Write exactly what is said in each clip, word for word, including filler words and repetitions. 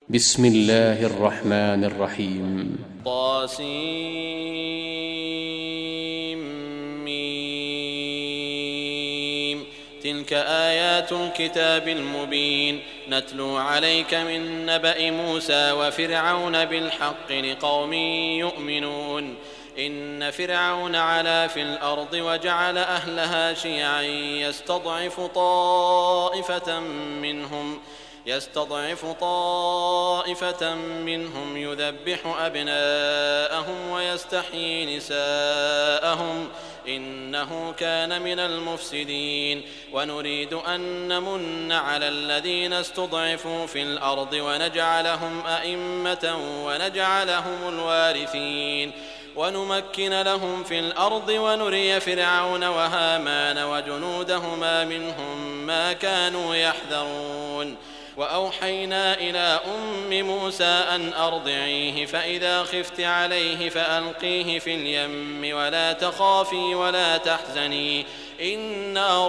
بسم الله الرحمن الرحيم. طاسيم. تلك آيات الكتاب المبين نتلو عليك من نبأ موسى وفرعون بالحق لقوم يؤمنون. إن فرعون علا في الأرض وجعل أهلها شيعا يستضعف طائفة منهم يستضعف طائفة منهم يذبح أبناءهم ويستحيي نساءهم إنه كان من المفسدين. ونريد أن نمن على الذين استضعفوا في الأرض ونجعلهم أئمة ونجعلهم الوارثين ونمكن لهم في الأرض ونري فرعون وهامان وجنودهما منهم ما كانوا يحذرون. وأوحينا إلى أم موسى أن أرضعيه فإذا خفت عليه فألقيه في اليم ولا تخافي ولا تحزني إنا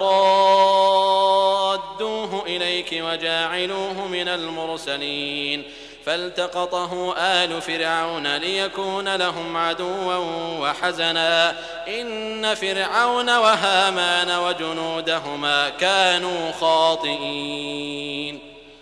رادوه إليك وجاعلوه من المرسلين. فالتقطه آل فرعون ليكون لهم عدوا وحزنا إن فرعون وهامان وجنودهما كانوا خاطئين.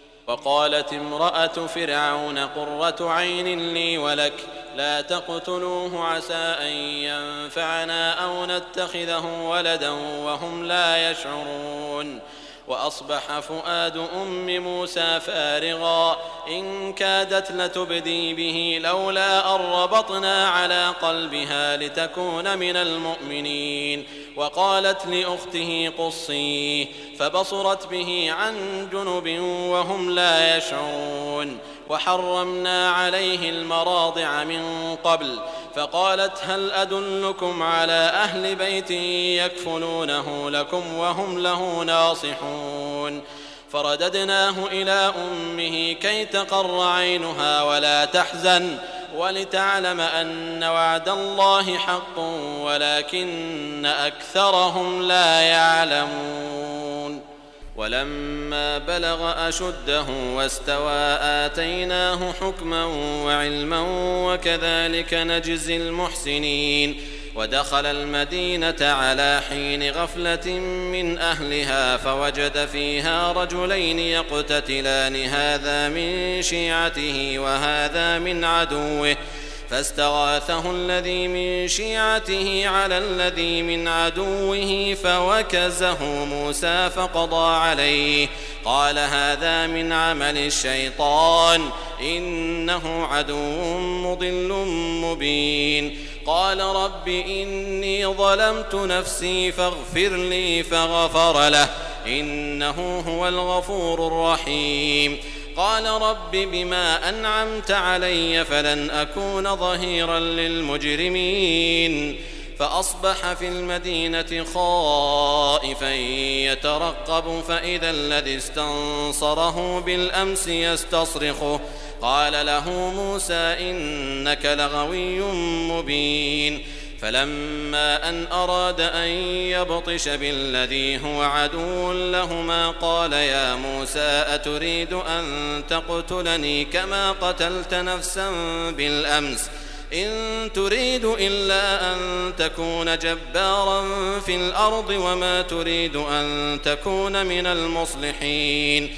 وقالت امرأة فرعون قرة عين لي ولك لا تقتلوه عسى أن ينفعنا أو نتخذه ولدا وهم لا يشعرون. وأصبح فؤاد أم موسى فارغا إن كادت لتبدي به لولا أن ربطنا على قلبها لتكون من المؤمنين. وقالت لأخته قصيه فبصرت به عن جنب وهم لا يشعرون. وحرمنا عليه المراضع من قبل فقالت هل أدلكم على أهل بيت يكفلونه لكم وهم له ناصحون. فرددناه إلى أمه كي تقر عينها ولا تحزن ولتعلم أن وعد الله حق ولكن أكثرهم لا يعلمون. ولما بلغ أشده واستوى آتيناه حكما وعلما وكذلك نجزي المحسنين. ودخل المدينة على حين غفلة من أهلها فوجد فيها رجلين يقتتلان هذا من شيعته وهذا من عدوه فاستغاثه الذي من شيعته على الذي من عدوه فوكزه موسى فقضى عليه قال هذا من عمل الشيطان إنه عدو مضل مبين. قال رب إني ظلمت نفسي فاغفر لي فغفر له إنه هو الغفور الرحيم. قال رب بما أنعمت علي فلن أكون ظهيرا للمجرمين. فأصبح في المدينة خائفا يترقب فإذا الذي استنصره بالأمس يستصرخه قال له موسى إنك لغوي مبين. فلما أن أراد أن يبطش بالذي هو عدو لهما قال يا موسى أتريد أن تقتلني كما قتلت نفسا بالأمس إن تريد إلا أن تكون جبارا في الأرض وما تريد أن تكون من المصلحين.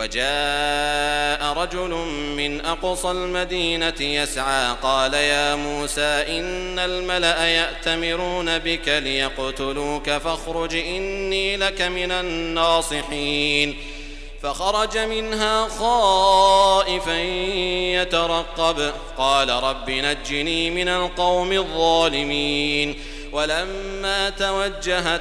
وجاء رجل من أقصى المدينة يسعى قال يا موسى إن الملأ يأتمرون بك ليقتلوك فاخرج إني لك من الناصحين. فخرج منها خائفا يترقب قال رب نجني من القوم الظالمين. ولما توجه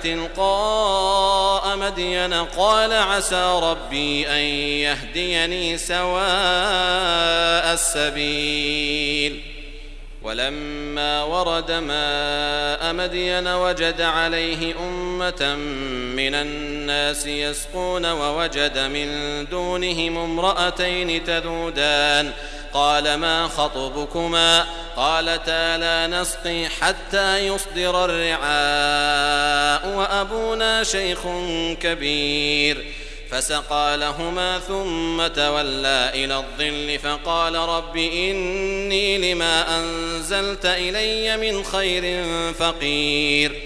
تلقاء مدين قال عسى ربي أن يهديني سواء السبيل. ولما ورد ماء مدين وجد عليه أمة من الناس يسقون ووجد من دونهم امرأتين تذودان قال ما خطبكما قالتا لا نسقي حتى يصدر الرعاء وأبونا شيخ كبير فسقى لهما ثم تولى إلى الظل فقال رب إني لما أنزلت إلي من خير فقير.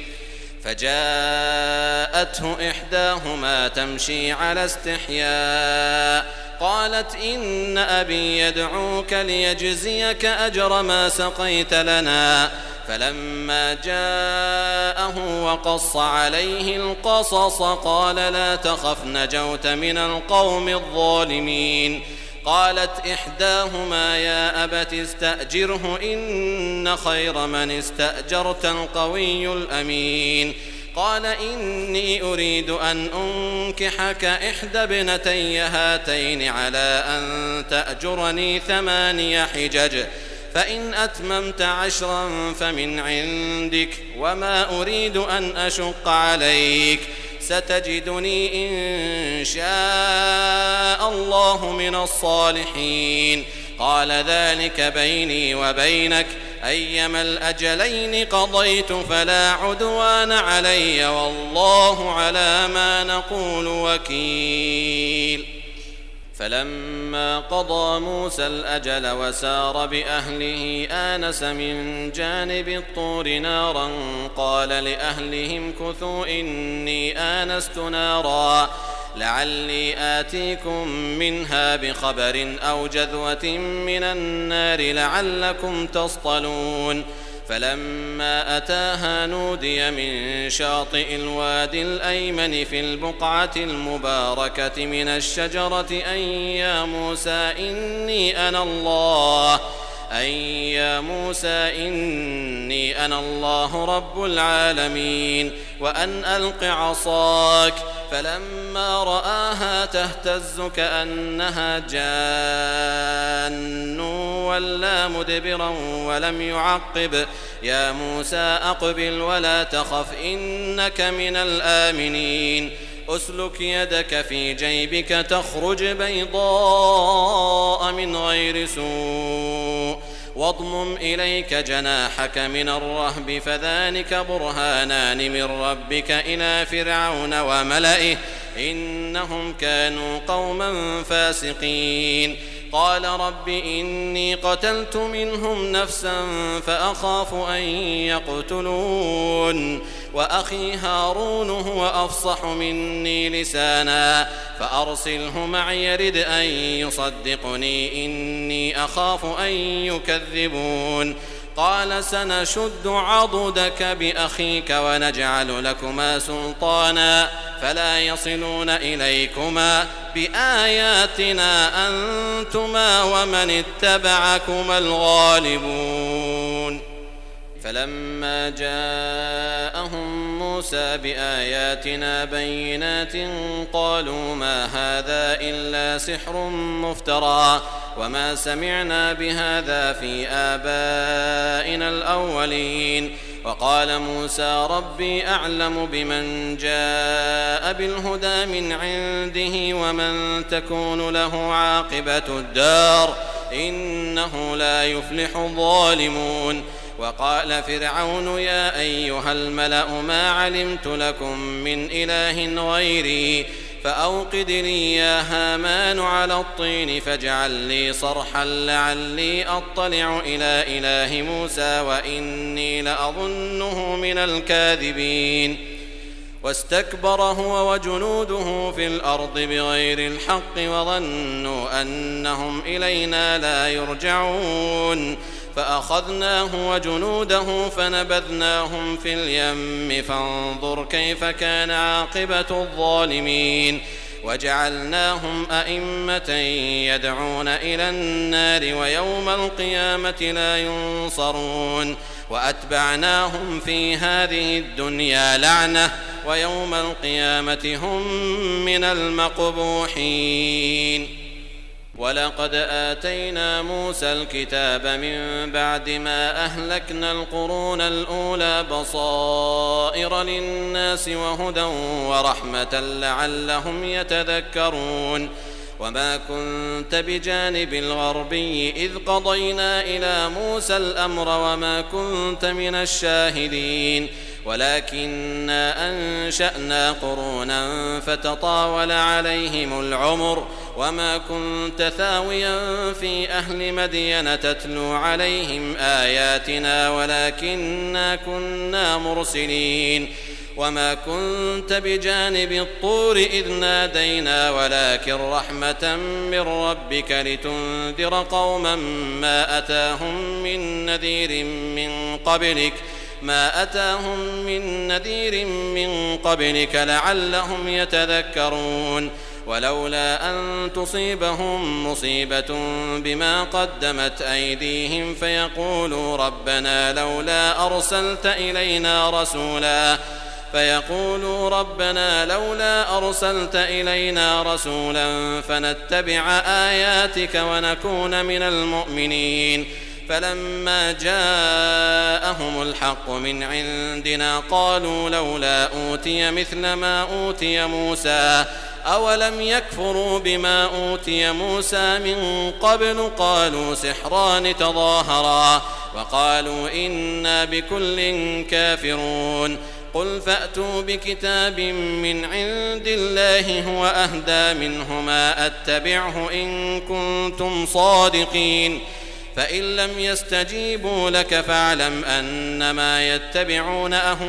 فجاءته إحداهما تمشي على استحياء قالت إن أبي يدعوك ليجزيك أجر ما سقيت لنا. فلما جاءه وقص عليه القصص قال لا تخف نجوت من القوم الظالمين. قالت إحداهما يا أبت استأجره إن خير من استأجرت القوي الأمين. قال إني أريد أن أنكحك إحدى ابنتي هاتين على أن تأجرني ثماني حجج فإن أتممت عشرا فمن عندك وما أريد أن أشق عليك ستجدني إن شاء الله من الصالحين. قال ذلك بيني وبينك أيما الأجلين قضيت فلا عدوان علي والله على ما نقول وكيل. فلما قضى موسى الأجل وسار بأهله آنس من جانب الطور نارا قال لأهلهم كثوا إني آنست نارا لعلي آتيكم منها بخبر أو جذوة من النار لعلكم تصطلون. فلما أتاها نودي من شاطئ الوادي الأيمن في البقعة المباركة من الشجرة أن يا موسى إني أنا الله أن يا موسى إني أنا الله رب العالمين وأن ألق عصاك. فلما رآها تهتز كأنها جان ولا مدبرا ولم يعقب يا موسى أقبل ولا تخف إنك من الآمنين. أسلك يدك في جيبك تخرج بيضاء من غير سوء واضمم إليك جناحك من الرهب فذلك برهانان من ربك إلى فرعون وملئه إنهم كانوا قوما فاسقين. قال رب إني قتلت منهم نفسا فأخاف أن يقتلون وأخي هارون هو أفصح مني لسانا فأرسله معي يرد أن يصدقني إني أخاف أن يكذبون. قال سنشد عضدك بأخيك ونجعل لكما سلطانا فلا يصلون إليكما بآياتنا أنتما ومن اتبعكما الغالبون. فلما جاءهم موسى بآياتنا بينات قالوا ما هذا إلا سحر مفترى وما سمعنا بهذا في آبائنا الأولين. وقال موسى ربي أعلم بمن جاء بالهدى من عنده ومن تكون له عاقبة الدار إنه لا يفلح الظالمون. وقال فرعون يا أيها الملأ ما علمت لكم من إله غيري فأوقد لي يا هامان على الطين فاجعل لي صرحا لعلي أطلع إلى إله موسى وإني لأظنه من الكاذبين. واستكبر هو وجنوده في الأرض بغير الحق وظنوا أنهم إلينا لا يرجعون فأخذناه وجنوده فنبذناهم في اليم فانظر كيف كان عاقبة الظالمين. وجعلناهم أئمة يدعون إلى النار ويوم القيامة لا ينصرون. وأتبعناهم في هذه الدنيا لعنة ويوم القيامة هم من المقبوحين. ولقد آتينا موسى الكتاب من بعد ما أهلكنا القرون الأولى بصائر للناس وهدى ورحمة لعلهم يتذكرون. وما كنت بجانب الغربي إذ قضينا إلى موسى الأمر وما كنت من الشاهدين ولكننا أنشأنا قرونا فتطاول عليهم العمر وما كنت ثاويا في أهل مدين تتلو عليهم آياتنا ولكننا كنا مرسلين وما كنت بجانب الطور إذ نادينا ولكن رحمة من ربك لتنذر قوما ما أتاهم من نذير من قبلك ما أتاهم من نذير من قبلك لعلهم يتذكرون ولولا أن تصيبهم مصيبة بما قدمت أيديهم فيقولوا ربنا لولا أرسلت إلينا رسولا فيقولوا ربنا لولا أرسلت إلينا رسولا فنتبع آياتك ونكون من المؤمنين فلما جاءهم الحق من عندنا قالوا لولا أوتي مثل ما أوتي موسى أولم يكفروا بما أوتي موسى من قبل قالوا سحران تظاهرا وقالوا إنا بكل كافرون قل فأتوا بكتاب من عند الله هو أهدى منهما أتبعه إن كنتم صادقين فإن لم يستجيبوا لك فاعلم أنما يتبعون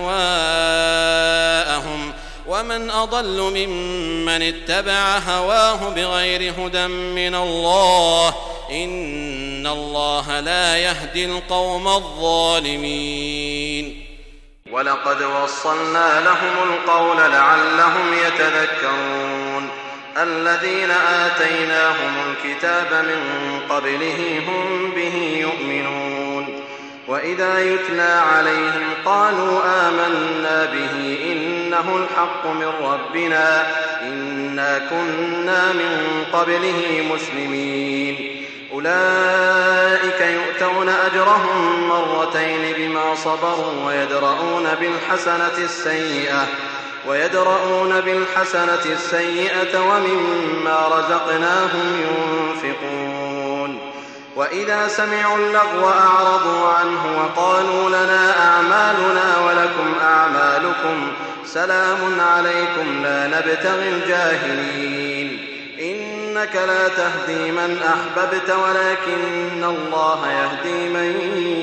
أهواءهم ومن أضل ممن اتبع هواه بغير هدى من الله إن الله لا يهدي القوم الظالمين ولقد وصلنا لهم القول لعلهم يتذكرون الذين آتيناهم الكتاب من قبله هم به يؤمنون وإذا يتلى عليهم قالوا آمنا به إنه الحق من ربنا إنا كنا من قبله مسلمين أولئك يؤتون أجرهم مرتين بما صبروا ويدرؤون بالحسنة السيئة ويدرؤون بالحسنة السيئة ومما رزقناهم ينفقون وإذا سمعوا اللغو أعرضوا عنه وقالوا لنا أعمالنا ولكم أعمالكم سلام عليكم لا نبتغي الجاهلين إنك لا تهدي من أحببت ولكن الله يهدي من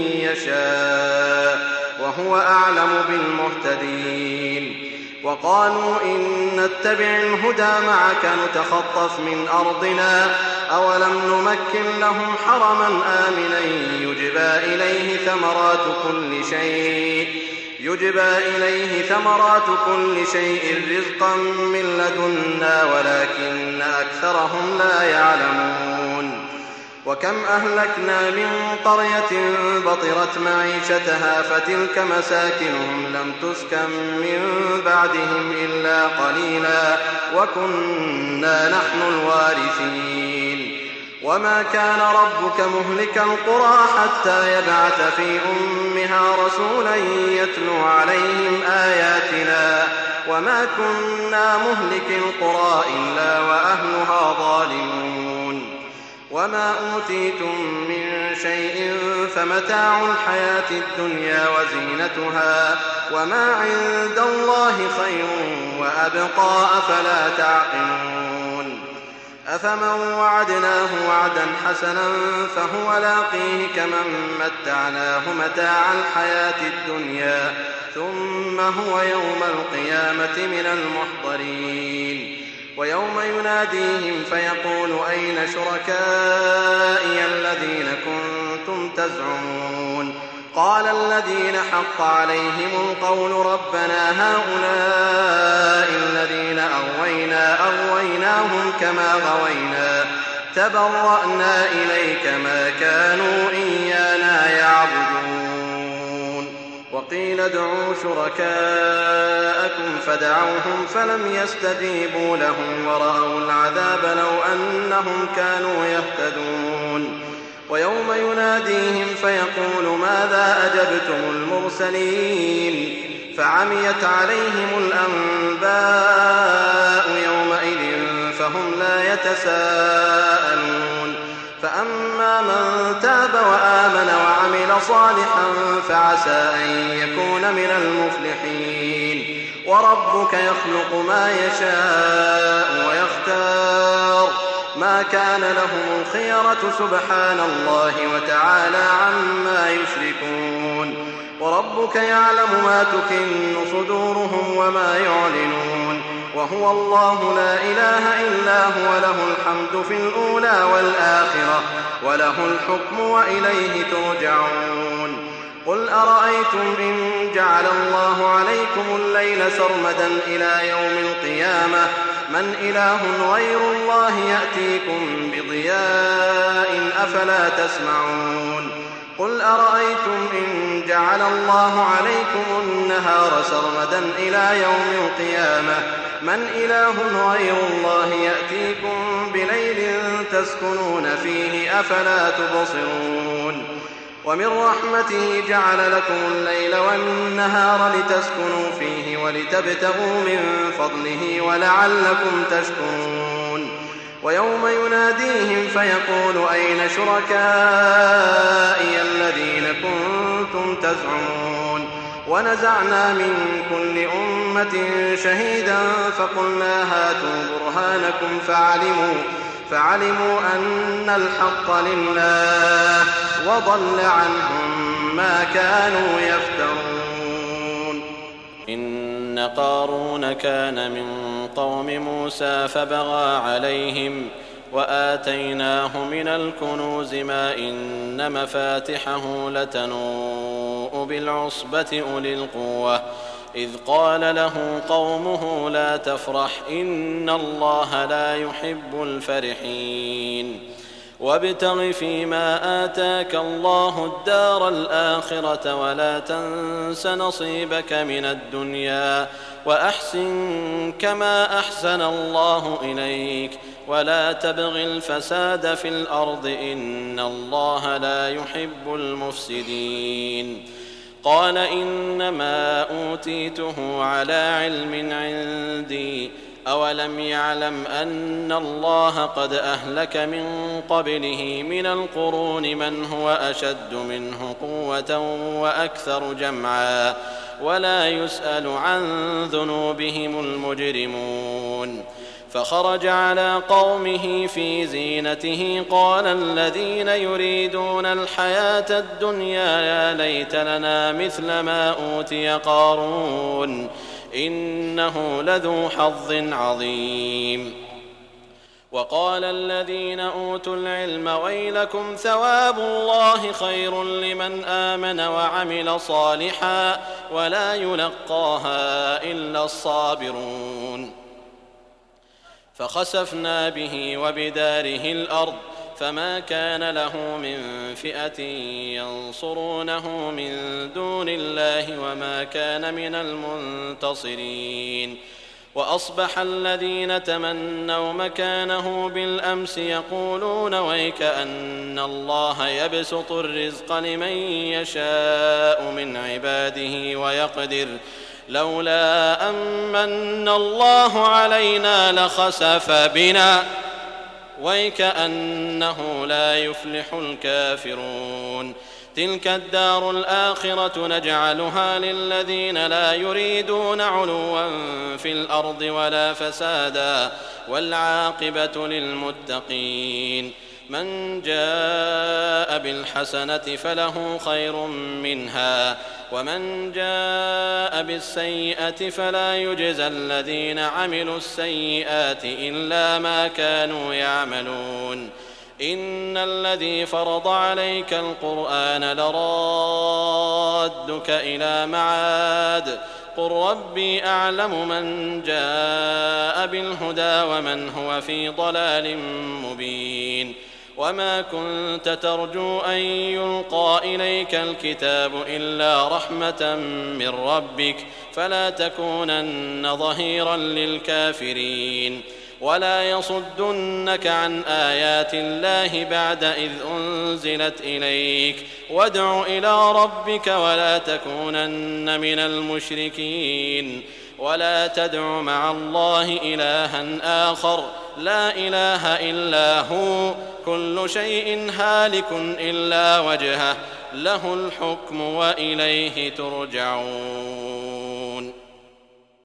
يشاء وهو أعلم بالمهتدين وقالوا إن نتبع الهدى معك نتخطف من أرضنا أولم نمكن لهم حرما آمنا يجبى إليه ثمرات كل شيء يجبى إليه ثمرات كل شيء رزقا من لدنا ولكن أكثرهم لا يعلمون وكم أهلكنا من قرية بطرت معيشتها فتلك مساكنهم لم تسكن من بعدهم إلا قليلا وكنا نحن الوارثين وما كان ربك مهلك القرى حتى يبعث في أمها رسولا يتلو عليهم آياتنا وما كنا مهلك القرى إلا وأهلها ظالمون وما أوتيتم من شيء فمتاع الحياة الدنيا وزينتها وما عند الله خير وأبقى أفلا تعقلون أفمن وعدناه وعدا حسنا فهو لاقيه كمن متعناه متاع الحياة الدنيا ثم هو يوم القيامة من المحضرين ويوم يناديهم فيقول أين شركائي الذين كنتم تزعمون قال الذين حق عليهم القول ربنا هؤلاء الذين أغوينا أغويناهم كما غوينا تبرأنا إليك ما كانوا إيانا يعبدون وقيل ادعوا شركاءكم فدعوهم فلم يستجيبوا لهم ورأوا العذاب لو أنهم كانوا يهتدون ويوم يناديهم فيقول ماذا أجبتم المرسلين فعميت عليهم الأنباء يومئذ فهم لا يتساءلون فأما من تاب وآمن وعمل صالحا فعسى أن يكون من المفلحين وربك يخلق ما يشاء ويختار ما كان لهم الخيرة سبحان الله وتعالى عما يشركون وربك يعلم ما تكن صدورهم وما يعلنون وهو الله لا إله إلا هو له الحمد في الأولى والآخرة وله الحكم وإليه ترجعون قل أرأيتم إن جعل الله عليكم الليل سرمدا إلى يوم القيامة من إله غير الله يأتيكم بضياء أفلا تسمعون قل أرأيتم إن جعل الله عليكم النهار سرمدا إلى يوم القيامة من إله غير الله يأتيكم بليل تسكنون فيه أفلا تبصرون ومن رحمته جعل لكم الليل والنهار لتسكنوا فيه ولتبتغوا من فضله ولعلكم تشكرون ويوم يناديهم فيقول أين شركائي الذين كنتم تزعمون ونزعنا من كل أمة شهيدا فقلنا هاتوا برهانكم فعلموا فعلموا أن الحق لله وضل عنهم ما كانوا يفترون إن قارون كان من قوم موسى فبغى عليهم وآتيناه من الكنوز ما إن مفاتحه لتنوء بالعصبة أولي القوة إذ قال له قومه لا تفرح إن الله لا يحب الفرحين وابتغ فيما آتاك الله الدار الآخرة ولا تنس نصيبك من الدنيا وأحسن كما أحسن الله إليك ولا تبغ الفساد في الأرض إن الله لا يحب المفسدين قال إنما أوتيته على علم عندي أولم يعلم أن الله قد أهلك من قبله من القرون من هو أشد منه قوة وأكثر جمعا ولا يسأل عن ذنوبهم المجرمون فخرج على قومه في زينته قال الذين يريدون الحياة الدنيا يا ليت لنا مثل ما أوتي قارون إنه لذو حظ عظيم وقال الذين أوتوا العلم ويلكم ثواب الله خير لمن آمن وعمل صالحا ولا يلقاها إلا الصابرون فخسفنا به وبداره الأرض فما كان له من فئة ينصرونه من دون الله وما كان من المنتصرين وأصبح الذين تمنوا مكانه بالأمس يقولون ويكأن الله يبسط الرزق لمن يشاء من عباده ويقدر لولا أمن الله علينا لخسف بنا ويكأنه لا يفلح الكافرون تلك الدار الآخرة نجعلها للذين لا يريدون علوا في الأرض ولا فسادا والعاقبة للمتقين من جاء بالحسنة فله خير منها ومن جاء بالسيئة فلا يجزى الذين عملوا السيئات إلا ما كانوا يعملون إن الذي فرض عليك القرآن لرادك إلى معاد قل ربي أعلم من جاء بالهدى ومن هو في ضلال مبين وما كنت ترجو أن يلقى إليك الكتاب إلا رحمة من ربك فلا تكونن ظهيرا للكافرين ولا يصدنك عن آيات الله بعد إذ أنزلت إليك وادع إلى ربك ولا تكونن من المشركين ولا تدع مع الله إلها آخر لا إله إلا هو كل شيء هالك إلا وجهه له الحكم وإليه ترجعون.